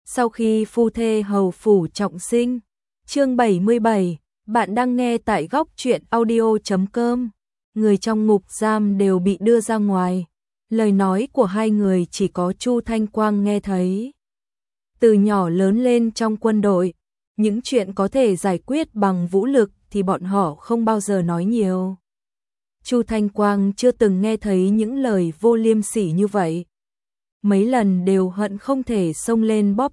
Sau khi phu thê hầu phủ trọng sinh. Chương 77, bạn đang nghe tại góc truyện audio.com. Người trong ngục giam đều bị đưa ra ngoài. Lời nói của hai người chỉ có Chu Thanh Quang nghe thấy. Từ nhỏ lớn lên trong quân đội, những chuyện có thể giải quyết bằng vũ lực thì bọn họ không bao giờ nói nhiều. Chu Thanh Quang chưa từng nghe thấy những lời vô liêm sỉ như vậy. Mấy lần đều hận không thể xông lên bóp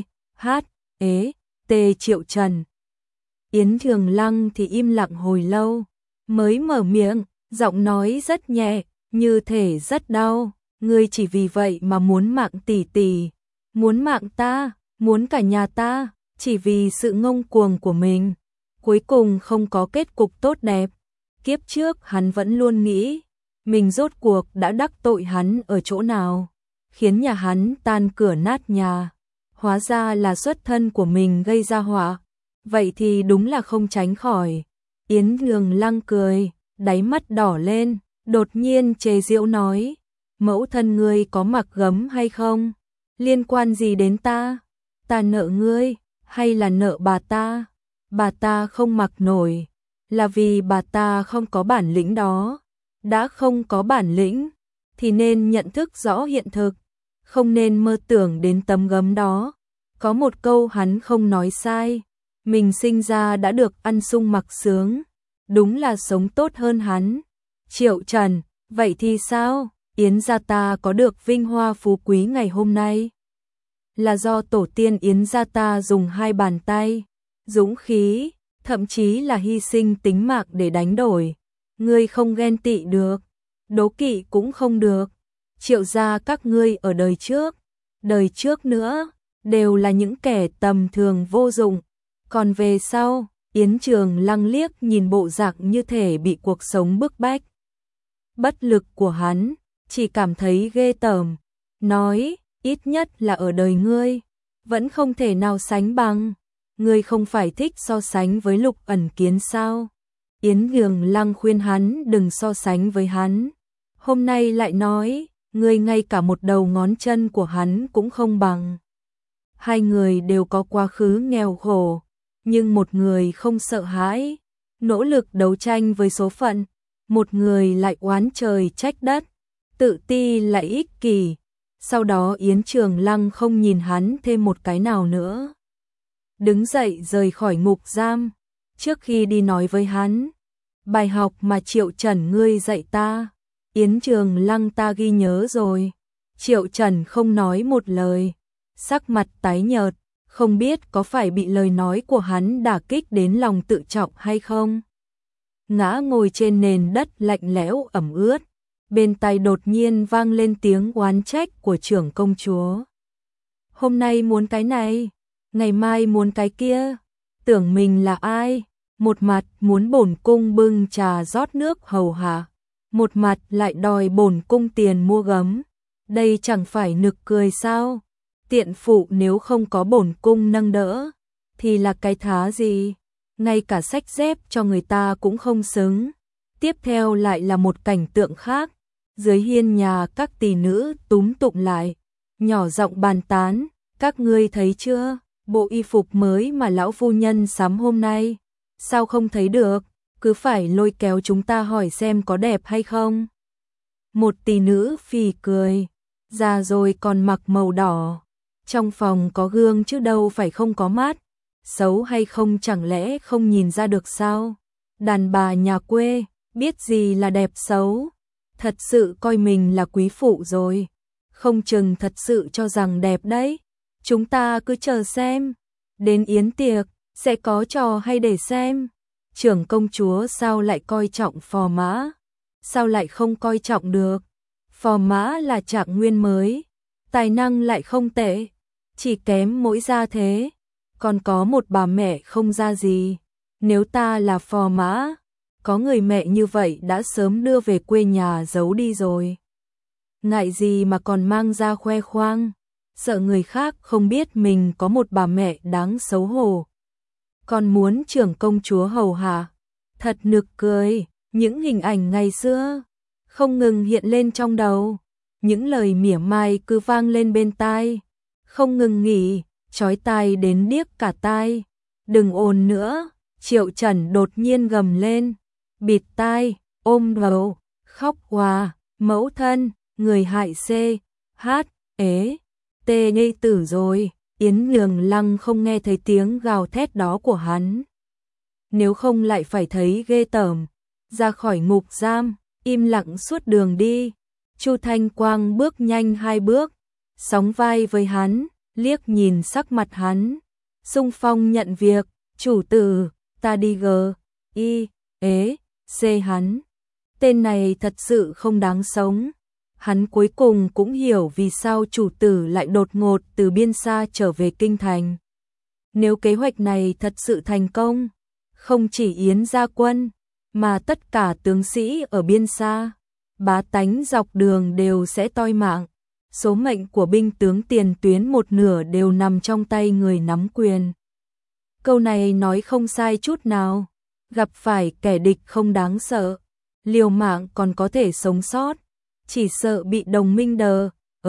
Triệu Trần. Yến Trường Lăng thì im lặng hồi lâu, mới mở miệng, giọng nói rất nhẹ, như thể rất đau. Ngươi chỉ vì vậy mà muốn mạng tỷ tỷ, muốn mạng ta, muốn cả nhà ta, chỉ vì sự ngông cuồng của mình. Cuối cùng không có kết cục tốt đẹp. Kiếp trước hắn vẫn luôn nghĩ, mình rốt cuộc đã đắc tội hắn ở chỗ nào, khiến nhà hắn tan cửa nát nhà. Hóa ra là xuất thân của mình gây ra họa. Vậy thì đúng là không tránh khỏi. Yến Trường Lăng cười, đáy mắt đỏ lên, đột nhiên chế giễu nói, mẫu thân ngươi có mặc gấm hay không? Liên quan gì đến ta? Ta nợ ngươi, hay là nợ bà ta? Bà ta không mặc nổi, là vì bà ta không có bản lĩnh đó. Đã không có bản lĩnh, thì nên nhận thức rõ hiện thực, không nên mơ tưởng đến tấm gấm đó. Có một câu hắn không nói sai, mình sinh ra đã được ăn sung mặc sướng, đúng là sống tốt hơn hắn. Triệu Trần, vậy thì sao? Yến gia ta có được vinh hoa phú quý ngày hôm nay, là do tổ tiên Yến gia ta dùng hai bàn tay, dũng khí, thậm chí là hy sinh tính mạng để đánh đổi. Ngươi không ghen tị được, đố kỵ cũng không được. Triệu gia các ngươi ở đời trước nữa, đều là những kẻ tầm thường vô dụng. Còn về sau, Yến Trường Lăng liếc nhìn bộ dạng như thể bị cuộc sống bức bách. Bất lực của hắn, chỉ cảm thấy ghê tởm. Nói, ít nhất là ở đời ngươi, vẫn không thể nào sánh bằng. Ngươi không phải thích so sánh với Lục Ẩn Kiến sao? Yến Trường Lăng khuyên hắn đừng so sánh với hắn. Hôm nay lại nói, ngươi ngay cả một đầu ngón chân của hắn cũng không bằng. Hai người đều có quá khứ nghèo khổ, nhưng một người không sợ hãi, nỗ lực đấu tranh với số phận, một người lại oán trời trách đất, tự ti lại ích kỷ. Sau đó Yến Trường Lăng không nhìn hắn thêm một cái nào nữa, đứng dậy rời khỏi ngục giam. Trước khi đi nói với hắn, bài học mà Triệu Trần ngươi dạy ta, Yến Trường Lăng ta ghi nhớ rồi. Triệu Trần không nói một lời, sắc mặt tái nhợt, không biết có phải bị lời nói của hắn đả kích đến lòng tự trọng hay không. Ngã ngồi trên nền đất lạnh lẽo ẩm ướt, bên tai đột nhiên vang lên tiếng oán trách của trưởng công chúa. Hôm nay muốn cái này, ngày mai muốn cái kia, tưởng mình là ai? Một mặt muốn bổn cung bưng trà rót nước hầu hạ, một mặt lại đòi bổn cung tiền mua gấm. Đây chẳng phải nực cười sao? Tiện phụ nếu không có bổn cung nâng đỡ, thì là cái thá gì? Ngay cả xách dép cho người ta cũng không xứng. Tiếp theo lại là một cảnh tượng khác. Dưới hiên nhà các tỷ nữ túm tụm lại, nhỏ giọng bàn tán. Các ngươi thấy chưa? Bộ y phục mới mà lão phu nhân sắm hôm nay. Sao không thấy được? Cứ phải lôi kéo chúng ta hỏi xem có đẹp hay không. Một tỷ nữ phì cười. Già rồi còn mặc màu đỏ. Trong phòng có gương chứ đâu phải không có mắt. Xấu hay không chẳng lẽ không nhìn ra được sao? Đàn bà nhà quê, biết gì là đẹp xấu. Thật sự coi mình là quý phụ rồi. Không chừng thật sự cho rằng đẹp đấy. Chúng ta cứ chờ xem. Đến yến tiệc, sẽ có trò hay để xem. Trưởng công chúa sao lại coi trọng phò mã? Sao lại không coi trọng được? Phò mã là trạng nguyên mới. Tài năng lại không tệ. Chỉ kém mỗi gia thế. Còn có một bà mẹ không ra gì. Nếu ta là phò mã, có người mẹ như vậy đã sớm đưa về quê nhà giấu đi rồi. Ngại gì mà còn mang ra khoe khoang. Sợ người khác không biết mình có một bà mẹ đáng xấu hổ. Còn muốn trưởng công chúa hầu hạ. Thật nực cười. Những hình ảnh ngày xưa không ngừng hiện lên trong đầu. Những lời mỉa mai cứ vang lên bên tai, không ngừng nghỉ. chói tai đến điếc cả tai. Đừng ồn nữa, Triệu Trần đột nhiên gầm lên, bịt tai, ôm đầu, khóc hòa, mẫu thân, người hại C, H, ế, T ngây tử rồi. Yến Nhường Lăng không nghe thấy tiếng gào thét đó của hắn. Nếu không lại phải thấy ghê tởm. Ra khỏi ngục giam, im lặng suốt đường đi. Chu Thanh Quang bước nhanh 2 bước, sóng vai với hắn, liếc nhìn sắc mặt hắn. Xung phong nhận việc, chủ tử, ta đi G, I, ế, C hắn. Tên này thật sự không đáng sống. Hắn cuối cùng cũng hiểu vì sao chủ tử lại đột ngột từ biên xa trở về kinh thành. Nếu kế hoạch này thật sự thành công, không chỉ Yến gia quân, mà tất cả tướng sĩ ở biên xa, bá tánh dọc đường đều sẽ toi mạng. Số mệnh của binh tướng tiền tuyến một nửa đều nằm trong tay người nắm quyền. Câu này nói không sai chút nào. Gặp phải kẻ địch không đáng sợ, liều mạng còn có thể sống sót, chỉ sợ bị đồng minh đờ,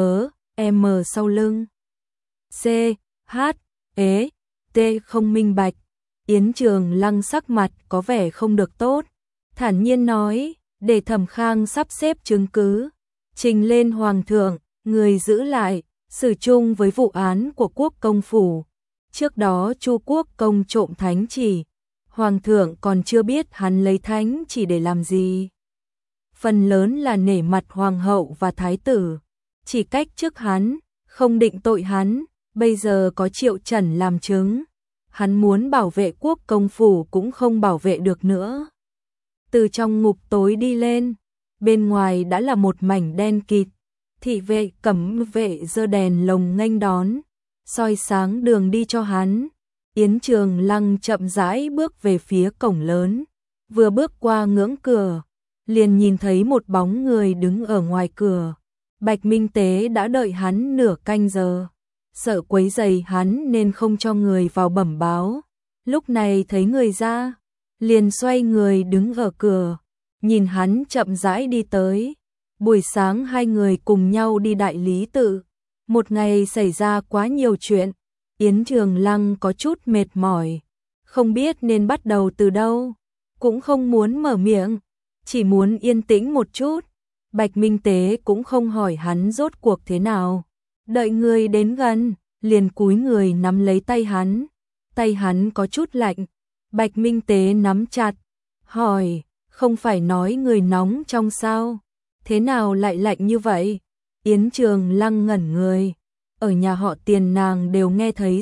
M sau lưng. C, H, ế, T không minh bạch. Yến Trường Lăng sắc mặt có vẻ không được tốt, thản nhiên nói, để Thẩm Khang sắp xếp chứng cứ, trình lên hoàng thượng, người giữ lại, xử chung với vụ án của Quốc công phủ. Trước đó Chu Quốc công trộm thánh chỉ, hoàng thượng còn chưa biết hắn lấy thánh chỉ để làm gì. Phần lớn là nể mặt hoàng hậu và thái tử, chỉ cách trước hắn, không định tội hắn. Bây giờ có Triệu Trần làm chứng, hắn muốn bảo vệ Quốc công phủ cũng không bảo vệ được nữa. Từ trong ngục tối đi lên, bên ngoài đã là một mảnh đen kịt. Thị vệ cẩm vệ giơ đèn lồng nghênh đón, soi sáng đường đi cho hắn. Yến Trường Lăng chậm rãi bước về phía cổng lớn, vừa bước qua ngưỡng cửa, liền nhìn thấy một bóng người đứng ở ngoài cửa. Bạch Minh Tế đã đợi hắn nửa canh giờ, sợ quấy rầy hắn nên không cho người vào bẩm báo. Lúc này thấy người ra, liền xoay người đứng ở cửa, nhìn hắn chậm rãi đi tới. Buổi sáng hai người cùng nhau đi đại lý tự. Một ngày xảy ra quá nhiều chuyện, Yến Trường Lăng có chút mệt mỏi, không biết nên bắt đầu từ đâu, cũng không muốn mở miệng, chỉ muốn yên tĩnh một chút. Bạch Minh Tế cũng không hỏi hắn rốt cuộc thế nào, đợi người đến gần, liền cúi người nắm lấy tay hắn có chút lạnh. Bạch Minh Tế nắm chặt, hỏi, không phải nói người nóng trong sao, thế nào lại lạnh như vậy? Yến Trường Lăng ngẩn người, ở nhà họ Tiền nàng đều nghe thấy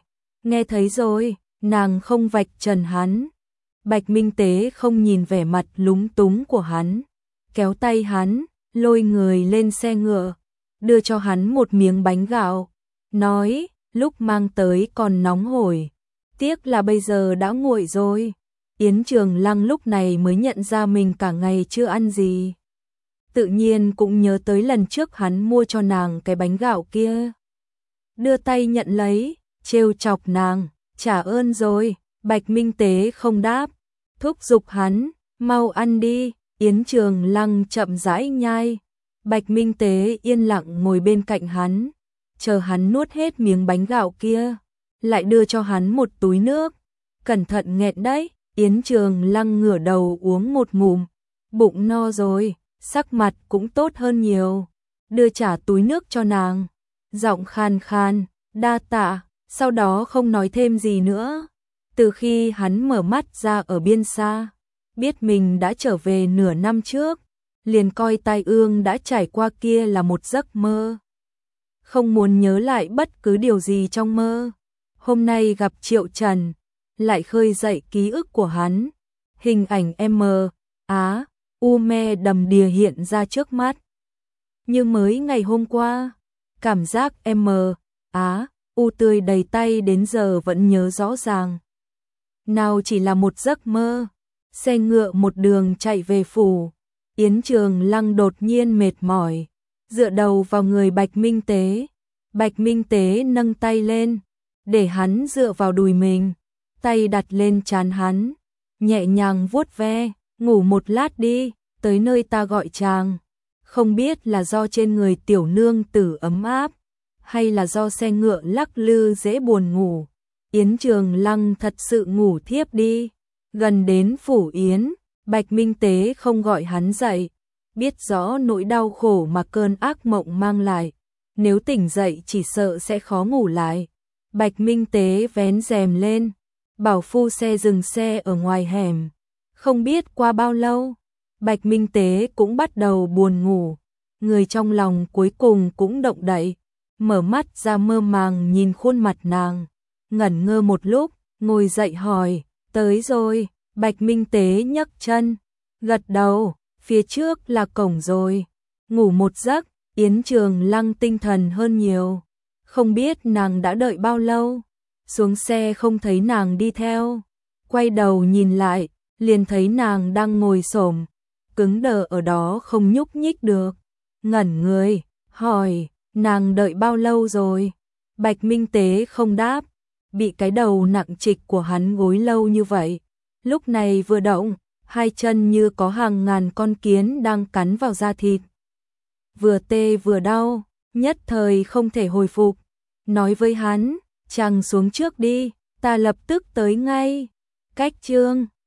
rồi, nàng không vạch trần hắn. Bạch Minh Tế không nhìn vẻ mặt lúng túng của hắn, kéo tay hắn, lôi người lên xe ngựa, đưa cho hắn một miếng bánh gạo, nói, lúc mang tới còn nóng hổi, tiếc là bây giờ đã nguội rồi. Yến Trường Lăng lúc này mới nhận ra mình cả ngày chưa ăn gì. Tự nhiên cũng nhớ tới lần trước hắn mua cho nàng cái bánh gạo kia. Đưa tay nhận lấy, trêu chọc nàng, trả ơn rồi. Bạch Minh Tế không đáp, thúc giục hắn, mau ăn đi. Yến Trường Lăng chậm rãi nhai. Bạch Minh Tế yên lặng ngồi bên cạnh hắn, chờ hắn nuốt hết miếng bánh gạo kia, lại đưa cho hắn một túi nước. Cẩn thận nghẹn đấy. Yến Trường Lăng ngửa đầu uống một ngụm, bụng no rồi, sắc mặt cũng tốt hơn nhiều, đưa trả túi nước cho nàng, giọng khan khan, đa tạ, sau đó không nói thêm gì nữa. Từ khi hắn mở mắt ra ở biên xa, biết mình đã trở về nửa năm trước, liền coi tai ương đã trải qua kia là một giấc mơ. Không muốn nhớ lại bất cứ điều gì trong mơ. Hôm nay gặp Triệu Trần, lại khơi dậy ký ức của hắn. Hình ảnh U me đầm đìa hiện ra trước mắt. Như mới ngày hôm qua, cảm giác U tươi đầy tay đến giờ vẫn nhớ rõ ràng. Nào chỉ là một giấc mơ. Xe ngựa một đường chạy về phủ. Yến Trường Lăng đột nhiên mệt mỏi, dựa đầu vào người Bạch Minh Tế. Bạch Minh Tế nâng tay lên, để hắn dựa vào đùi mình, tay đặt lên trán hắn, nhẹ nhàng vuốt ve, ngủ một lát đi, tới nơi ta gọi chàng. Không biết là do trên người tiểu nương tử ấm áp, hay là do xe ngựa lắc lư dễ buồn ngủ. Yến Trường Lăng thật sự ngủ thiếp đi. Gần đến Phủ Yến, Bạch Minh Tế không gọi hắn dậy, biết rõ nỗi đau khổ mà cơn ác mộng mang lại. Nếu tỉnh dậy chỉ sợ sẽ khó ngủ lại. Bạch Minh Tế vén rèm lên, bảo phu xe dừng xe ở ngoài hẻm. Không biết qua bao lâu, Bạch Minh Tế cũng bắt đầu buồn ngủ. Người trong lòng cuối cùng cũng động đậy, mở mắt ra mơ màng nhìn khuôn mặt nàng. Ngẩn ngơ một lúc, ngồi dậy hỏi, tới rồi. Bạch Minh Tế nhấc chân, gật đầu, phía trước là cổng rồi. Ngủ một giấc, Yến Trường Lăng tinh thần hơn nhiều. Không biết nàng đã đợi bao lâu. Xuống xe không thấy nàng đi theo. Quay đầu nhìn lại, liền thấy nàng đang ngồi xổm, cứng đờ ở đó không nhúc nhích được. Ngẩn người, hỏi, nàng đợi bao lâu rồi? Bạch Minh Tế không đáp, bị cái đầu nặng trịch của hắn gối lâu như vậy. Lúc này vừa động, hai chân như có hàng ngàn con kiến đang cắn vào da thịt. Vừa tê vừa đau, nhất thời không thể hồi phục. Nói với hắn, chàng xuống trước đi, ta lập tức tới ngay. Cách chương